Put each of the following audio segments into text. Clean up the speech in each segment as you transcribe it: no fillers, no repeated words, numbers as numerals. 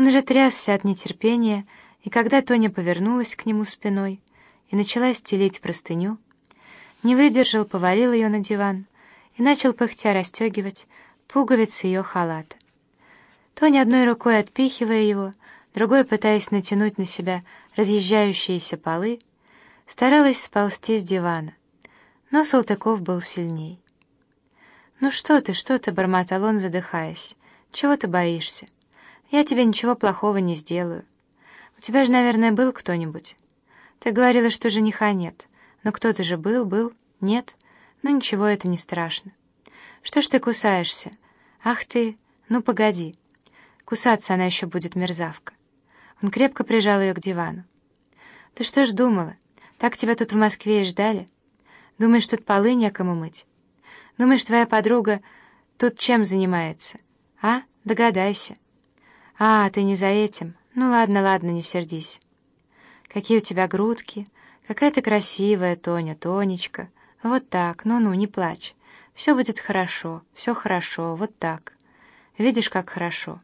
Он уже трясся от нетерпения, и когда Тоня повернулась к нему спиной и начала стелить простыню, не выдержал, повалил ее на диван и начал пыхтя расстегивать пуговицы ее халата. Тоня одной рукой отпихивая его, другой пытаясь натянуть на себя разъезжающиеся полы, старалась сползти с дивана, но Салтыков был сильней. «Ну что ты?» — бормотал он, задыхаясь. «Чего ты боишься? Я тебе ничего плохого не сделаю. У тебя же, наверное, был кто-нибудь. Ты говорила, что жениха нет. Но кто-то же был? Нет? Ну ничего, это не страшно. Что ж ты кусаешься? Ах ты, ну погоди. Кусаться она еще будет, мерзавка». Он крепко прижал ее к дивану. «Ты что ж думала? Так тебя тут в Москве и ждали? Думаешь, тут полы некому мыть? Думаешь, твоя подруга тут чем занимается? А? Догадайся. А, ты не за этим? Ну ладно, не сердись. Какие у тебя грудки, какая ты красивая, Тоня, Тонечка. Вот так, ну-ну, не плачь. Все будет хорошо, все хорошо, вот так. Видишь, как хорошо».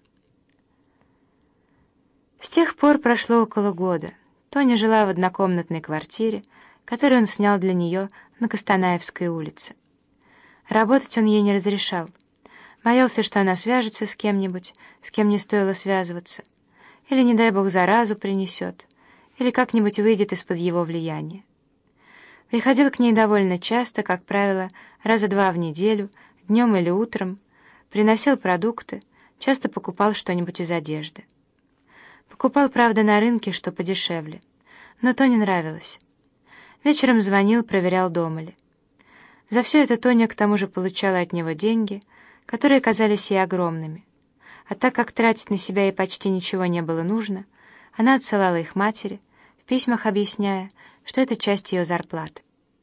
С тех пор прошло около года. Тоня жила в однокомнатной квартире, которую он снял для нее на Костанаевской улице. Работать он ей не разрешал. Боялся, что она свяжется с кем-нибудь, с кем не стоило связываться, или, не дай бог, заразу принесет, или как-нибудь выйдет из-под его влияния. Приходил к ней довольно часто, как правило, раза 2 в неделю, днем или утром, приносил продукты, часто покупал что-нибудь из одежды. Покупал, правда, на рынке, что подешевле, но то не нравилось. Вечером звонил, проверял, дома ли. За все это Тоня к тому же получала от него деньги, которые казались ей огромными. А так как тратить на себя ей почти ничего не было нужно, она отсылала их матери, в письмах объясняя, что это часть ее зарплаты.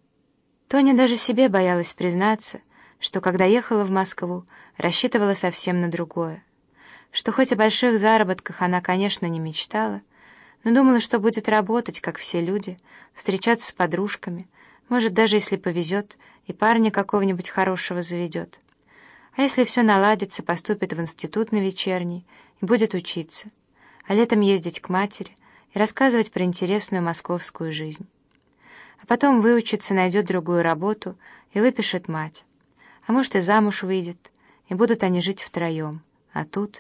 Тоня даже себе боялась признаться, что, когда ехала в Москву, рассчитывала совсем на другое, что хоть о больших заработках она, конечно, не мечтала, но думала, что будет работать, как все люди, встречаться с подружками, может, даже если повезет, и парня какого-нибудь хорошего заведет. А если все наладится, поступит в институт на вечерний и будет учиться, а летом ездить к матери и рассказывать про интересную московскую жизнь. А потом выучится, найдет другую работу и выпишет мать. А может, и замуж выйдет, и будут они жить втроем. А тут...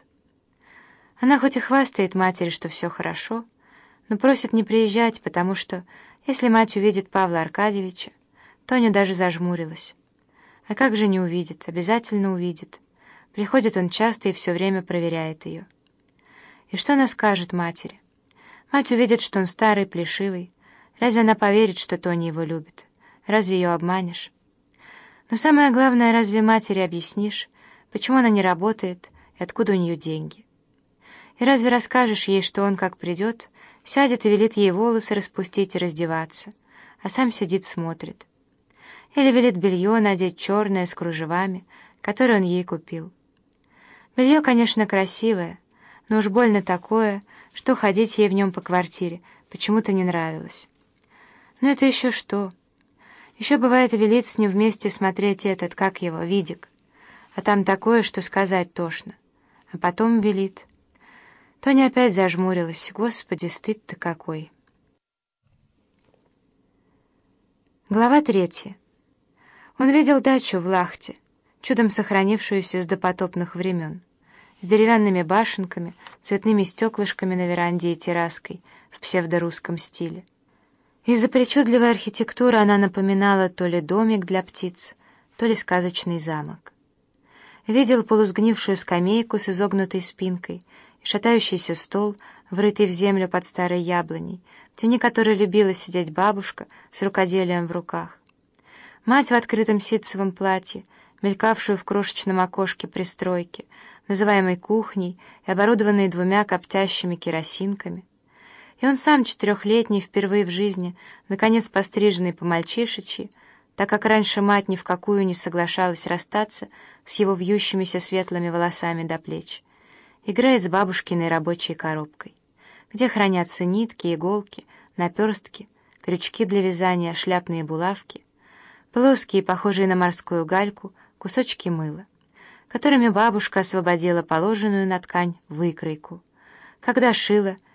Она хоть и хвастает матери, что все хорошо, но просит не приезжать, потому что, если мать увидит Павла Аркадьевича, Тоня даже зажмурилась. А как же не увидит? Обязательно увидит. Приходит он часто и все время проверяет ее. И что она скажет матери? Мать увидит, что он старый, плешивый. Разве она поверит, что Тоня его любит? Разве ее обманешь? Но самое главное, разве матери объяснишь, почему она не работает и откуда у нее деньги? И разве расскажешь ей, что он, как придет, сядет и велит ей волосы распустить и раздеваться, а сам сидит смотрит? Или велит белье надеть черное с кружевами, которое он ей купил. Белье, конечно, красивое, но уж больно такое, что ходить ей в нем по квартире почему-то не нравилось. Но это еще что? Еще бывает велит с ним вместе смотреть этот, как его, видик, а там такое, что сказать тошно. А потом велит. Тоня опять зажмурилась. Господи, стыд-то какой! Глава 3. Он видел дачу в Лахте, чудом сохранившуюся с допотопных времен, с деревянными башенками, цветными стеклышками на веранде и терраской в псевдорусском стиле. Из-за причудливой архитектуры она напоминала то ли домик для птиц, то ли сказочный замок. Видел полусгнившую скамейку с изогнутой спинкой и шатающийся стол, врытый в землю под старой яблоней, в тени которой любила сидеть бабушка с рукоделием в руках. Мать в открытом ситцевом платье, мелькавшую в крошечном окошке пристройки, называемой кухней и оборудованной 2 коптящими керосинками. И он сам, 4-летний, впервые в жизни, наконец постриженный по-мальчишечьи, так как раньше мать ни в какую не соглашалась расстаться с его вьющимися светлыми волосами до плеч, играет с бабушкиной рабочей коробкой, где хранятся нитки, иголки, наперстки, крючки для вязания, шляпные булавки, плоские, похожие на морскую гальку, кусочки мыла, которыми бабушка освободила положенную на ткань выкройку, когда шила,